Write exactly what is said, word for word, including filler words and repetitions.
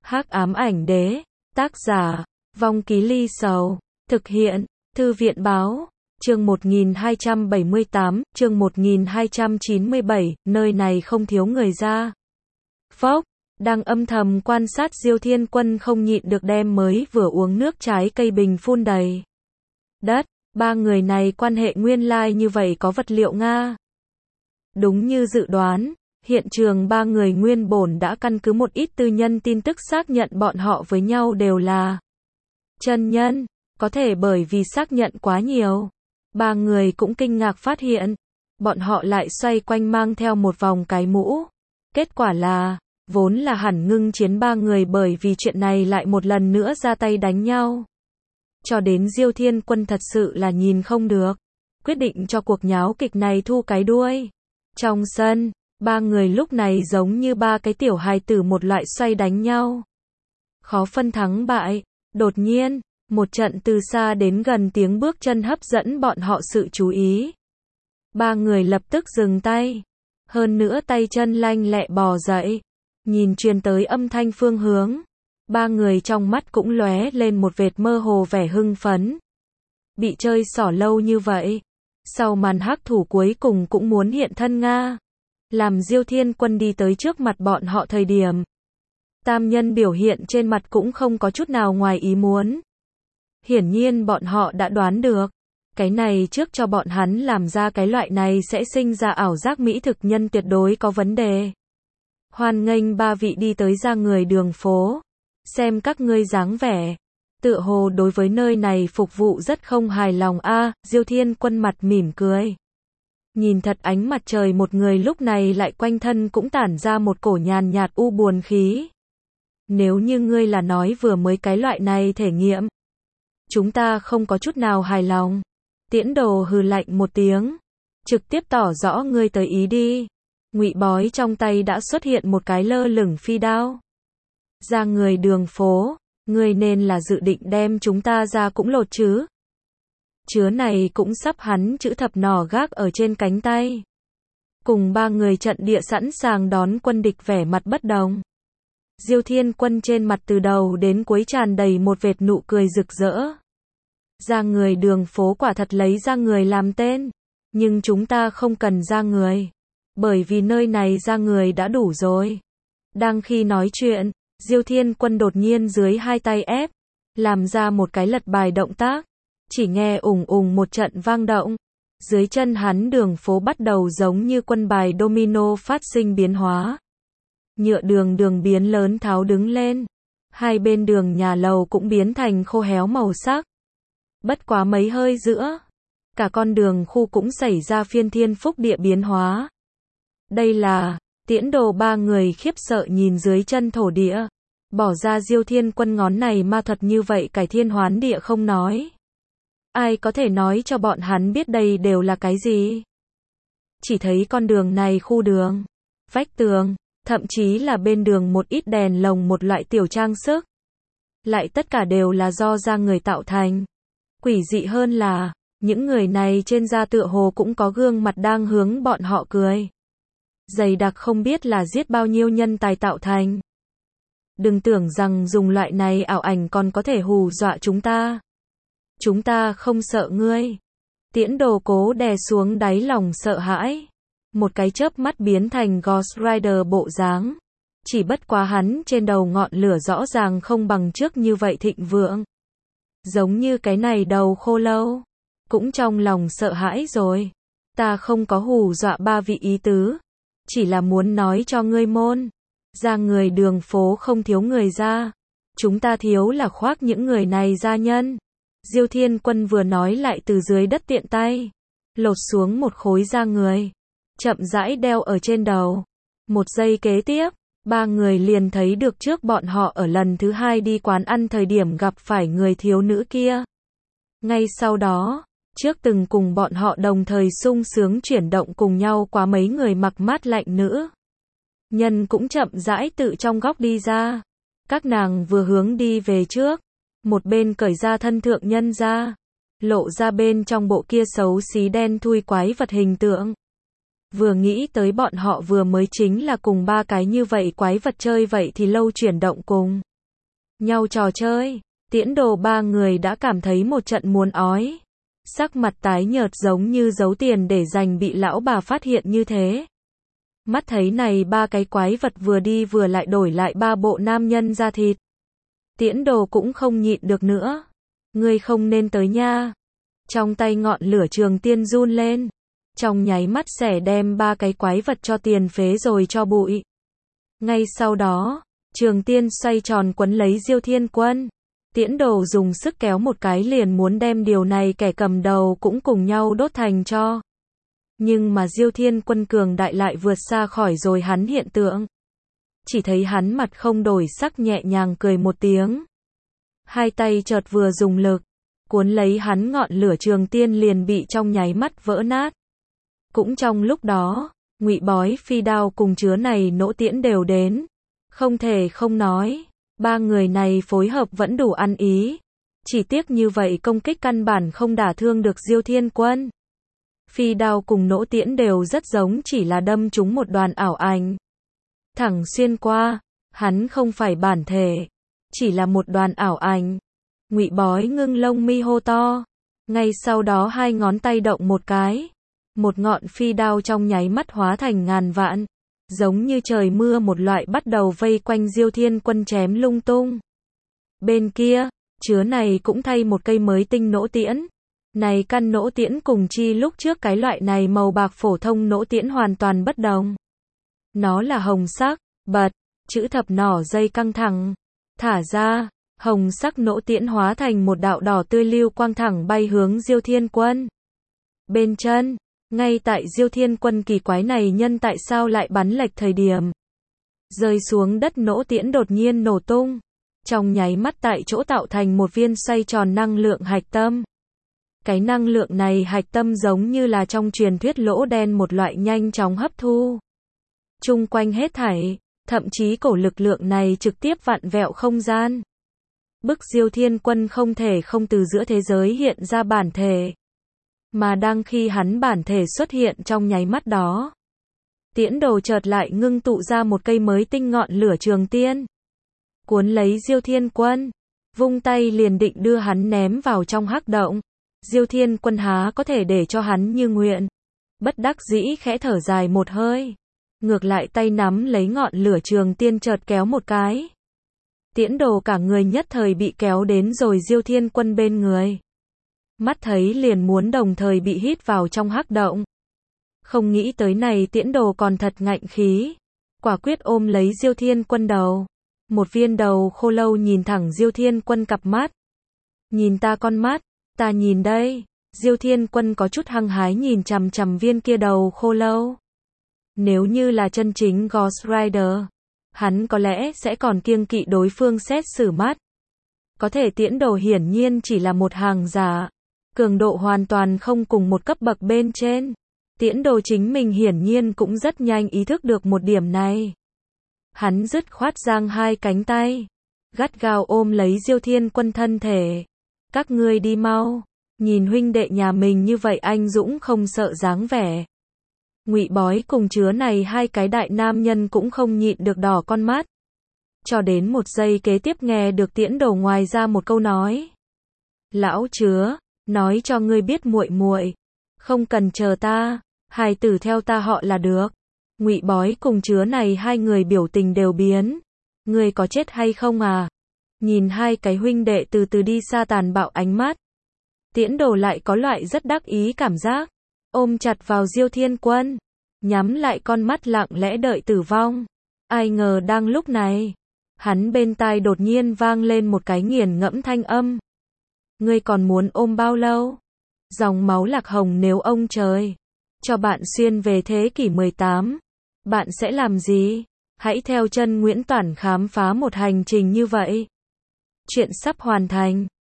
Hắc ám ảnh đế, tác giả, Vong Ký Ly Sầu, thực hiện, Thư viện báo, chương một nghìn hai trăm bảy mươi tám, chương một nghìn hai trăm chín mươi bảy, nơi này không thiếu người ra. Phốc, đang âm thầm quan sát Diêu Thiên Quân không nhịn được đem mới vừa uống nước trái cây bình phun đầy đất, ba người này quan hệ nguyên lai như vậy có vật liệu Nga. Đúng như dự đoán, hiện trường ba người nguyên bổn đã căn cứ một ít tư nhân tin tức xác nhận bọn họ với nhau đều là chân nhân, có thể bởi vì xác nhận quá nhiều. Ba người cũng kinh ngạc phát hiện, bọn họ lại xoay quanh mang theo một vòng cái mũ. Kết quả là, vốn là hẳn ngưng chiến ba người bởi vì chuyện này lại một lần nữa ra tay đánh nhau. Cho đến Diêu Thiên Quân thật sự là nhìn không được, quyết định cho cuộc nháo kịch này thu cái đuôi. Trong sân, ba người lúc này giống như ba cái tiểu hài tử một loại xoay đánh nhau. Khó phân thắng bại, đột nhiên, một trận từ xa đến gần tiếng bước chân hấp dẫn bọn họ sự chú ý. Ba người lập tức dừng tay, hơn nữa tay chân lanh lẹ bò dậy, nhìn truyền tới âm thanh phương hướng. Ba người trong mắt cũng lóe lên một vệt mơ hồ vẻ hưng phấn. Bị chơi xỏ lâu như vậy, sau màn hắc thủ cuối cùng cũng muốn hiện thân Nga. Làm Diêu Thiên Quân đi tới trước mặt bọn họ thời điểm, tam nhân biểu hiện trên mặt cũng không có chút nào ngoài ý muốn. Hiển nhiên bọn họ đã đoán được, cái này trước cho bọn hắn làm ra cái loại này sẽ sinh ra ảo giác mỹ thực nhân tuyệt đối có vấn đề. Hoan nghênh ba vị đi tới ra người đường phố, xem các ngươi dáng vẻ, tựa hồ đối với nơi này phục vụ rất không hài lòng a. À, Diêu Thiên Quân mặt mỉm cười. Nhìn thật ánh mặt trời một người lúc này lại quanh thân cũng tản ra một cổ nhàn nhạt u buồn khí. Nếu như ngươi là nói vừa mới cái loại này thể nghiệm, chúng ta không có chút nào hài lòng. Tiễn Đồ hừ lạnh một tiếng, trực tiếp tỏ rõ ngươi tới ý đi. Ngụy Bói trong tay đã xuất hiện một cái lơ lửng phi đao. Ra người đường phố, ngươi nên là dự định đem chúng ta ra cũng lột chứ. Chứa này cũng sắp hắn chữ thập nỏ gác ở trên cánh tay. Cùng ba người trận địa sẵn sàng đón quân địch vẻ mặt bất đồng. Diêu Thiên Quân trên mặt từ đầu đến cuối tràn đầy một vệt nụ cười rực rỡ. Ra người đường phố quả thật lấy ra người làm tên, nhưng chúng ta không cần ra người, bởi vì nơi này ra người đã đủ rồi. Đang khi nói chuyện, Diêu Thiên Quân đột nhiên dưới hai tay ép, làm ra một cái lật bài động tác. Chỉ nghe ùng ùng một trận vang động, dưới chân hắn đường phố bắt đầu giống như quân bài domino phát sinh biến hóa. Nhựa đường đường biến lớn tháo đứng lên, hai bên đường nhà lầu cũng biến thành khô héo màu sắc. Bất quá mấy hơi giữa, cả con đường khu cũng xảy ra phiên thiên phúc địa biến hóa. Đây là, Tiễn Đồ ba người khiếp sợ nhìn dưới chân thổ địa, bỏ ra Diêu Thiên Quân ngón này ma thuật như vậy cải thiên hoán địa không nói. Ai có thể nói cho bọn hắn biết đây đều là cái gì? Chỉ thấy con đường này khu đường, vách tường, thậm chí là bên đường một ít đèn lồng một loại tiểu trang sức. Lại tất cả đều là do da người tạo thành. Quỷ dị hơn là, những người này trên da tựa hồ cũng có gương mặt đang hướng bọn họ cười. Dày đặc không biết là giết bao nhiêu nhân tài tạo thành. Đừng tưởng rằng dùng loại này ảo ảnh còn có thể hù dọa chúng ta. Chúng ta không sợ ngươi. Tiễn Đồ cố đè xuống đáy lòng sợ hãi. Một cái chớp mắt biến thành Ghost Rider bộ dáng. Chỉ bất quá hắn trên đầu ngọn lửa rõ ràng không bằng trước như vậy thịnh vượng. Giống như cái này đầu khô lâu. Cũng trong lòng sợ hãi rồi. Ta không có hù dọa ba vị ý tứ. Chỉ là muốn nói cho ngươi môn. Ra người đường phố không thiếu người ra. Chúng ta thiếu là khoác những người này ra nhân. Diêu Thiên Quân vừa nói lại từ dưới đất tiện tay, lột xuống một khối da người, chậm rãi đeo ở trên đầu. Một giây kế tiếp, ba người liền thấy được trước bọn họ ở lần thứ hai đi quán ăn thời điểm gặp phải người thiếu nữ kia. Ngay sau đó, trước từng cùng bọn họ đồng thời sung sướng chuyển động cùng nhau qua mấy người mặc mát lạnh nữ. Nhân cũng chậm rãi tự trong góc đi ra. Các nàng vừa hướng đi về trước. Một bên cởi ra thân thượng nhân ra, lộ ra bên trong bộ kia xấu xí đen thui quái vật hình tượng. Vừa nghĩ tới bọn họ vừa mới chính là cùng ba cái như vậy quái vật chơi vậy thì lâu chuyển động cùng. nhau trò chơi. Tiễn Đồ ba người đã cảm thấy một trận muốn ói. Sắc mặt tái nhợt giống như giấu tiền để dành bị lão bà phát hiện như thế. Mắt thấy này ba cái quái vật vừa đi vừa lại đổi lại ba bộ nam nhân da thịt. Tiễn Đồ cũng không nhịn được nữa. Ngươi không nên tới nha. Trong tay ngọn lửa trường tiên run lên. Trong nháy mắt xẻ đem ba cái quái vật cho tiền phế rồi cho bụi. Ngay sau đó, trường tiên xoay tròn quấn lấy Diêu Thiên Quân. Tiễn Đồ dùng sức kéo một cái liền muốn đem điều này kẻ cầm đầu cũng cùng nhau đốt thành tro. Nhưng mà Diêu Thiên Quân cường đại lại vượt xa khỏi rồi hắn hiện tượng. Chỉ thấy hắn mặt không đổi sắc nhẹ nhàng cười một tiếng. Hai tay chợt vừa dùng lực, cuốn lấy hắn ngọn lửa trường tiên liền bị trong nháy mắt vỡ nát. Cũng trong lúc đó, Ngụy Bói phi đao cùng chứa này nỗ tiễn đều đến. Không thể không nói, ba người này phối hợp vẫn đủ ăn ý. Chỉ tiếc như vậy công kích căn bản không đả thương được Diêu Thiên Quân. Phi đao cùng nỗ tiễn đều rất giống, chỉ là đâm trúng một đoàn ảo ảnh. Thẳng xuyên qua, hắn không phải bản thể, chỉ là một đoàn ảo ảnh. Ngụy Bói ngưng lông mi hô to. Ngay sau đó hai ngón tay động một cái. Một ngọn phi đao trong nháy mắt hóa thành ngàn vạn. Giống như trời mưa một loại bắt đầu vây quanh Diêu Thiên Quân chém lung tung. Bên kia, chứa này cũng thay một cây mới tinh nỗ tiễn. Này căn nỗ tiễn cùng chi lúc trước cái loại này màu bạc phổ thông nỗ tiễn hoàn toàn bất đồng. Nó là hồng sắc, bật, chữ thập nỏ dây căng thẳng. Thả ra, hồng sắc nỗ tiễn hóa thành một đạo đỏ tươi lưu quang thẳng bay hướng Diêu Thiên Quân. Bên chân, ngay tại Diêu Thiên Quân kỳ quái này nhân tại sao lại bắn lệch thời điểm. Rơi xuống đất nỗ tiễn đột nhiên nổ tung. Trong nháy mắt tại chỗ tạo thành một viên xoay tròn năng lượng hạch tâm. Cái năng lượng này hạch tâm giống như là trong truyền thuyết lỗ đen một loại nhanh chóng hấp thu. Chung quanh hết thảy, thậm chí cổ lực lượng này trực tiếp vặn vẹo không gian. Bức Diêu Thiên Quân không thể không từ giữa thế giới hiện ra bản thể. Mà đang khi hắn bản thể xuất hiện trong nháy mắt đó, Tiễn Đồ chợt lại ngưng tụ ra một cây mới tinh ngọn lửa trường tiên. Cuốn lấy Diêu Thiên Quân, vung tay liền định đưa hắn ném vào trong hắc động. Diêu Thiên Quân há có thể để cho hắn như nguyện. Bất đắc dĩ khẽ thở dài một hơi. Ngược lại tay nắm lấy ngọn lửa trường tiên chợt kéo một cái. Tiễn Đồ cả người nhất thời bị kéo đến rồi Diêu Thiên Quân bên người. Mắt thấy liền muốn đồng thời bị hít vào trong hắc động. Không nghĩ tới này Tiễn Đồ còn thật ngạnh khí. Quả quyết ôm lấy Diêu Thiên Quân đầu. Một viên đầu khô lâu nhìn thẳng Diêu Thiên Quân cặp mắt. Nhìn ta con mắt, ta nhìn đây. Diêu Thiên Quân có chút hăng hái nhìn chằm chằm viên kia đầu khô lâu. Nếu như là chân chính Ghost Rider, hắn có lẽ sẽ còn kiêng kỵ đối phương xét xử mắt. Có thể Tiễn Đồ hiển nhiên chỉ là một hàng giả. Cường độ hoàn toàn không cùng một cấp bậc bên trên. Tiễn Đồ chính mình hiển nhiên cũng rất nhanh ý thức được một điểm này. Hắn dứt khoát giang hai cánh tay, gắt gao ôm lấy Diêu Thiên Quân thân thể. Các ngươi đi mau, nhìn huynh đệ nhà mình như vậy anh dũng không sợ dáng vẻ. Ngụy Bói cùng chứa này hai cái đại nam nhân cũng không nhịn được đỏ con mắt. Cho đến một giây kế tiếp nghe được Tiễn Đồ ngoài ra một câu nói. Lão chứa, nói cho ngươi biết muội muội, không cần chờ ta, hài tử theo ta họ là được. Ngụy Bói cùng chứa này hai người biểu tình đều biến. Ngươi có chết hay không à? Nhìn hai cái huynh đệ từ từ đi xa tàn bạo ánh mắt. Tiễn Đồ lại có loại rất đắc ý cảm giác. Ôm chặt vào Diêu Thiên Quân. Nhắm lại con mắt lặng lẽ đợi tử vong. Ai ngờ đang lúc này, hắn bên tai đột nhiên vang lên một cái nghiền ngẫm thanh âm. Ngươi còn muốn ôm bao lâu? Dòng máu lạc hồng nếu ông trời cho bạn xuyên về thế kỷ mười tám, bạn sẽ làm gì? Hãy theo chân Nguyễn Toản khám phá một hành trình như vậy. Chuyện sắp hoàn thành.